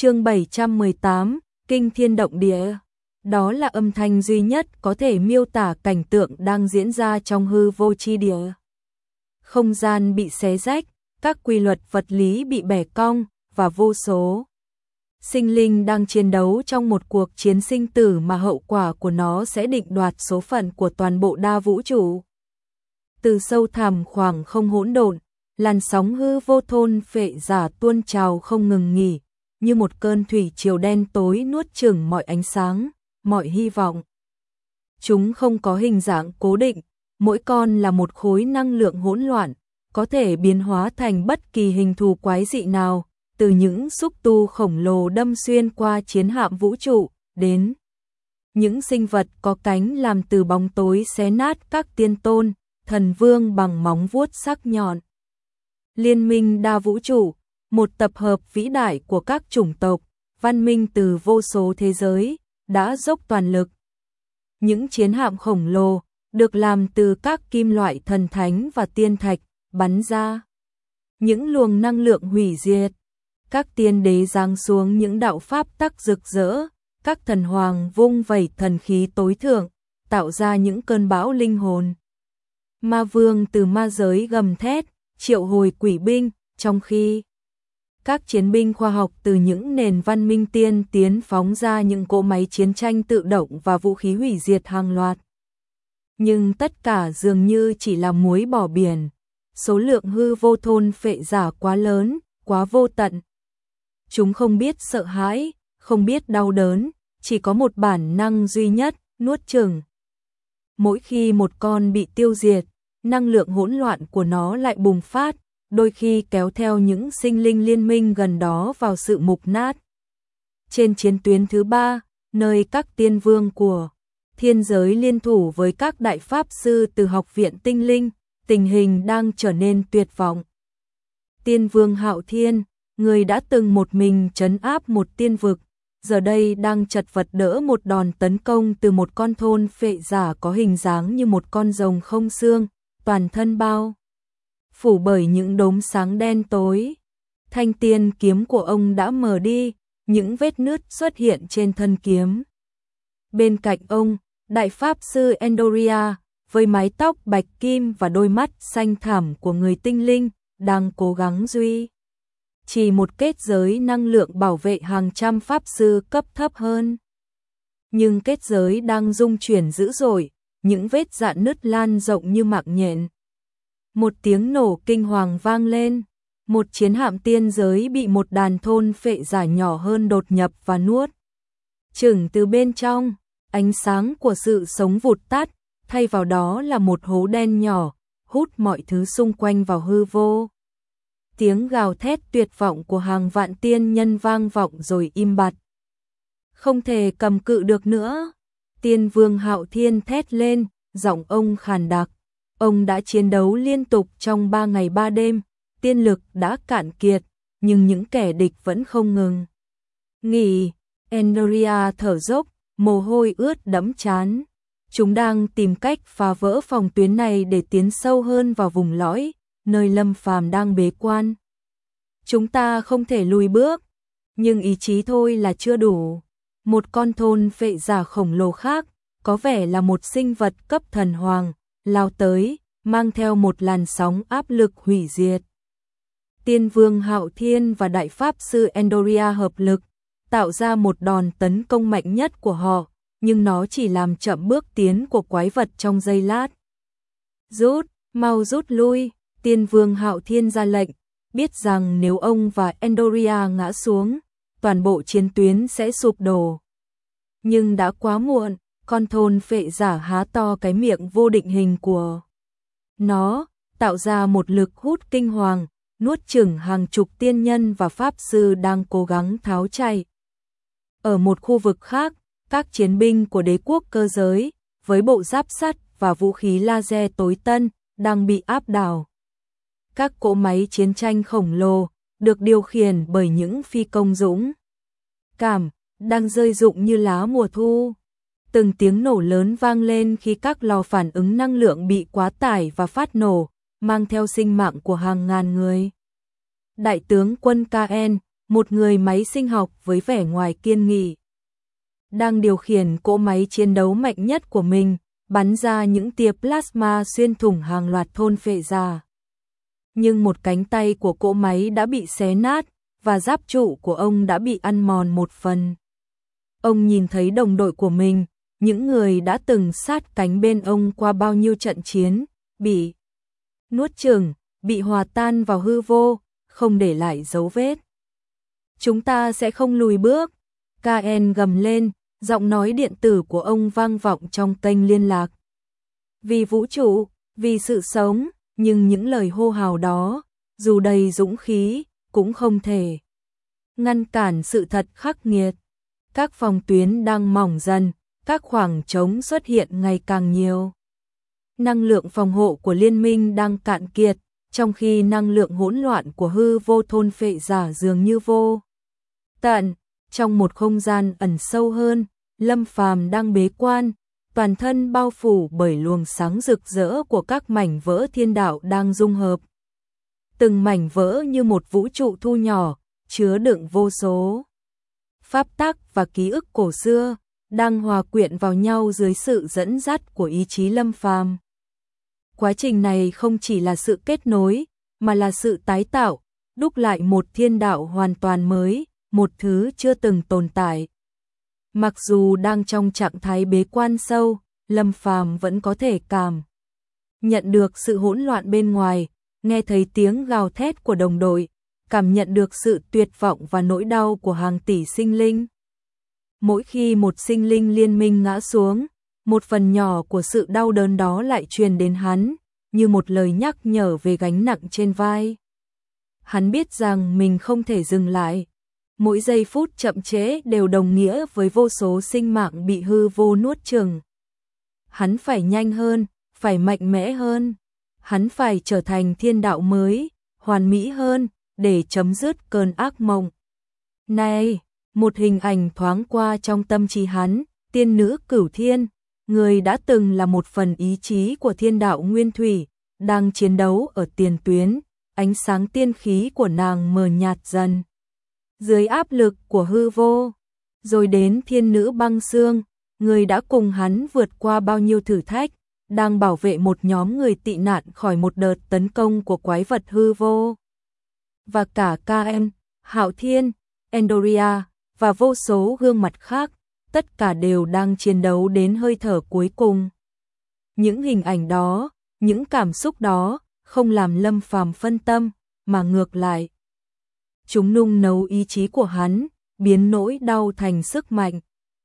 Chương 718, Kinh thiên động địa. Đó là âm thanh duy nhất có thể miêu tả cảnh tượng đang diễn ra trong hư vô chi địa. Không gian bị xé rách, các quy luật vật lý bị bẻ cong và vô số sinh linh đang chiến đấu trong một cuộc chiến sinh tử mà hậu quả của nó sẽ định đoạt số phận của toàn bộ đa vũ trụ. Từ sâu thẳm khoảng không hỗn độn, làn sóng hư vô thôn phệ giả tuôn trào không ngừng nghỉ, như một cơn thủy triều đen tối nuốt chửng mọi ánh sáng, mọi hy vọng. Chúng không có hình dạng cố định, mỗi con là một khối năng lượng hỗn loạn, có thể biến hóa thành bất kỳ hình thù quái dị nào, từ những xúc tu khổng lồ đâm xuyên qua chiến hạm vũ trụ, đến những sinh vật có cánh làm từ bóng tối xé nát các tiên tôn, thần vương bằng móng vuốt sắc nhọn. Liên minh đa vũ trụ, một tập hợp vĩ đại của các chủng tộc, văn minh từ vô số thế giới, đã dốc toàn lực. Những chiến hạm khổng lồ, được làm từ các kim loại thần thánh và tiên thạch, bắn ra những luồng năng lượng hủy diệt. Các tiên đế giáng xuống những đạo pháp tắc rực rỡ, các thần hoàng vung vẩy thần khí tối thượng, tạo ra những cơn bão linh hồn. Ma vương từ ma giới gầm thét, triệu hồi quỷ binh, trong khi các chiến binh khoa học từ những nền văn minh tiên tiến phóng ra những cỗ máy chiến tranh tự động và vũ khí hủy diệt hàng loạt. Nhưng tất cả dường như chỉ là muối bỏ biển. Số lượng hư vô thôn phệ giả quá lớn, quá vô tận. Chúng không biết sợ hãi, không biết đau đớn, chỉ có một bản năng duy nhất, nuốt chửng. Mỗi khi một con bị tiêu diệt, năng lượng hỗn loạn của nó lại bùng phát, đôi khi kéo theo những sinh linh liên minh gần đó vào sự mục nát. Trên chiến tuyến thứ 3, nơi các tiên vương của thiên giới liên thủ với các đại pháp sư từ học viện tinh linh, tình hình đang trở nên tuyệt vọng. Tiên vương Hạo Thiên, người đã từng một mình trấn áp một tiên vực, giờ đây đang chật vật đỡ một đòn tấn công từ một con thôn phệ giả có hình dáng như một con rồng không xương, toàn thân bao phủ bởi những đốm sáng đen tối. Thanh tiên kiếm của ông đã mờ đi, những vết nứt xuất hiện trên thân kiếm. Bên cạnh ông, đại pháp sư Endoria, với mái tóc bạch kim và đôi mắt xanh thẳm của người tinh linh, đang cố gắng duy trì một kết giới năng lượng bảo vệ hàng trăm pháp sư cấp thấp hơn. Nhưng kết giới đang rung chuyển dữ dội, những vết rạn nứt lan rộng như mạng nhện. Một tiếng nổ kinh hoàng vang lên, một chiến hạm tiên giới bị một đàn thôn phệ giả nhỏ hơn đột nhập và nuốt chửng từ bên trong. Ánh sáng của sự sống vụt tắt, thay vào đó là một hố đen nhỏ, hút mọi thứ xung quanh vào hư vô. Tiếng gào thét tuyệt vọng của hàng vạn tiên nhân vang vọng rồi im bặt. Không thể cầm cự được nữa. Tiên vương Hạo Thiên thét lên, giọng ông khàn đặc. Ông đã chiến đấu liên tục trong 3 ngày 3 đêm, tiên lực đã cạn kiệt, nhưng những kẻ địch vẫn không ngừng nghỉ. Endoria thở dốc, mồ hôi ướt đẫm trán. Chúng đang tìm cách phá vỡ phòng tuyến này để tiến sâu hơn vào vùng lõi, nơi Lâm Phàm đang bế quan. Chúng ta không thể lùi bước, nhưng ý chí thôi là chưa đủ. Một con thôn phệ giả khổng lồ khác, có vẻ là một sinh vật cấp thần hoàng, lao tới, mang theo một làn sóng áp lực hủy diệt. Tiên vương Hạo Thiên và đại pháp sư Endoria hợp lực, tạo ra một đòn tấn công mạnh nhất của họ, nhưng nó chỉ làm chậm bước tiến của quái vật trong giây lát. Rút, mau rút lui, tiên vương Hạo Thiên ra lệnh, biết rằng nếu ông và Endoria ngã xuống, toàn bộ chiến tuyến sẽ sụp đổ. Nhưng đã quá muộn, con thôn phệ giả há to cái miệng vô định hình của nó, tạo ra một lực hút kinh hoàng, nuốt chửng hàng chục tiên nhân và pháp sư đang cố gắng tháo chạy. Ở một khu vực khác, các chiến binh của đế quốc cơ giới, với bộ giáp sắt và vũ khí laser tối tân, đang bị áp đảo. Các cỗ máy chiến tranh khổng lồ, được điều khiển bởi những phi công dũng cảm, đang rơi rụng như lá mùa thu. Từng tiếng nổ lớn vang lên khi các lò phản ứng năng lượng bị quá tải và phát nổ, mang theo sinh mạng của hàng ngàn người. Đại tướng quân KN, một người máy sinh học với vẻ ngoài kiên nghị, đang điều khiển cỗ máy chiến đấu mạnh nhất của mình, bắn ra những tia plasma xuyên thủng hàng loạt thôn phệ giả. Nhưng một cánh tay của cỗ máy đã bị xé nát, và giáp trụ của ông đã bị ăn mòn một phần. Ông nhìn thấy đồng đội của mình, những người đã từng sát cánh bên ông qua bao nhiêu trận chiến, bị nuốt chửng, bị hòa tan vào hư vô, không để lại dấu vết. Chúng ta sẽ không lùi bước, Kaen gầm lên, giọng nói điện tử của ông vang vọng trong kênh liên lạc. Vì vũ trụ, vì sự sống, nhưng những lời hô hào đó, dù đầy dũng khí, cũng không thể ngăn cản sự thật khắc nghiệt. Các phòng tuyến đang mỏng dần, các khoảng trống xuất hiện ngày càng nhiều. Năng lượng phòng hộ của liên minh đang cạn kiệt, trong khi năng lượng hỗn loạn của hư vô thôn phệ giả dường như vô tận. Trong một không gian ẩn sâu hơn, Lâm Phàm đang bế quan, toàn thân bao phủ bởi luồng sáng rực rỡ của các mảnh vỡ thiên đạo đang dung hợp. Từng mảnh vỡ như một vũ trụ thu nhỏ, chứa đựng vô số pháp tắc và ký ức cổ xưa, đang hòa quyện vào nhau dưới sự dẫn dắt của ý chí Lâm Phàm. Quá trình này không chỉ là sự kết nối, mà là sự tái tạo, đúc lại một thiên đạo hoàn toàn mới, một thứ chưa từng tồn tại. Mặc dù đang trong trạng thái bế quan sâu, Lâm Phàm vẫn có thể cảm nhận được sự hỗn loạn bên ngoài, nghe thấy tiếng gào thét của đồng đội, cảm nhận được sự tuyệt vọng và nỗi đau của hàng tỷ sinh linh. Mỗi khi một sinh linh liên minh ngã xuống, một phần nhỏ của sự đau đớn đó lại truyền đến hắn, như một lời nhắc nhở về gánh nặng trên vai. Hắn biết rằng mình không thể dừng lại. Mỗi giây phút chậm trễ đều đồng nghĩa với vô số sinh mạng bị hư vô nuốt chửng. Hắn phải nhanh hơn, phải mạnh mẽ hơn. Hắn phải trở thành thiên đạo mới, hoàn mỹ hơn, để chấm dứt cơn ác mộng. Này, một hình ảnh thoáng qua trong tâm trí hắn, tiên nữ Cửu Thiên, người đã từng là một phần ý chí của thiên đạo nguyên thủy, đang chiến đấu ở tiền tuyến, ánh sáng tiên khí của nàng mờ nhạt dần dưới áp lực của hư vô. Rồi đến thiên nữ Băng Xương, người đã cùng hắn vượt qua bao nhiêu thử thách, đang bảo vệ một nhóm người tị nạn khỏi một đợt tấn công của quái vật hư vô. Và cả Kaen, Hạo Thiên, Endoria và vô số gương mặt khác, tất cả đều đang chiến đấu đến hơi thở cuối cùng. Những hình ảnh đó, những cảm xúc đó, không làm Lâm Phàm phân tâm, mà ngược lại. Chúng nung nấu ý chí của hắn, biến nỗi đau thành sức mạnh.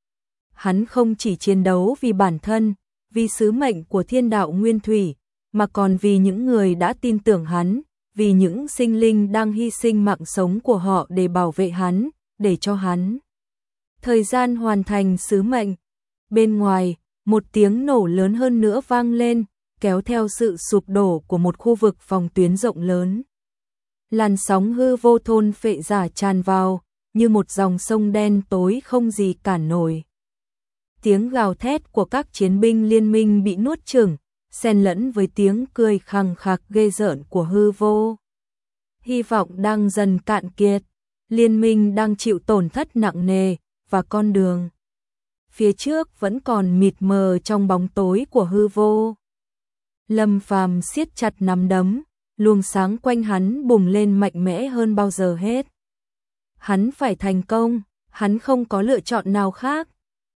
Hắn không chỉ chiến đấu vì bản thân, vì sứ mệnh của thiên đạo nguyên thủy, mà còn vì những người đã tin tưởng hắn, vì những sinh linh đang hy sinh mạng sống của họ để bảo vệ hắn, để cho hắn thời gian hoàn thành sứ mệnh. Bên ngoài, một tiếng nổ lớn hơn nữa vang lên, kéo theo sự sụp đổ của một khu vực phòng tuyến rộng lớn. Làn sóng hư vô thôn phệ giả tràn vào, như một dòng sông đen tối không gì cản nổi. Tiếng gào thét của các chiến binh liên minh bị nuốt chửng, xen lẫn với tiếng cười khằng khặc ghê rợn của hư vô. Hy vọng đang dần cạn kiệt, liên minh đang chịu tổn thất nặng nề, và con đường phía trước vẫn còn mịt mờ trong bóng tối của hư vô. Lâm Phàm siết chặt nắm đấm, luồng sáng quanh hắn bùng lên mạnh mẽ hơn bao giờ hết. Hắn phải thành công, hắn không có lựa chọn nào khác.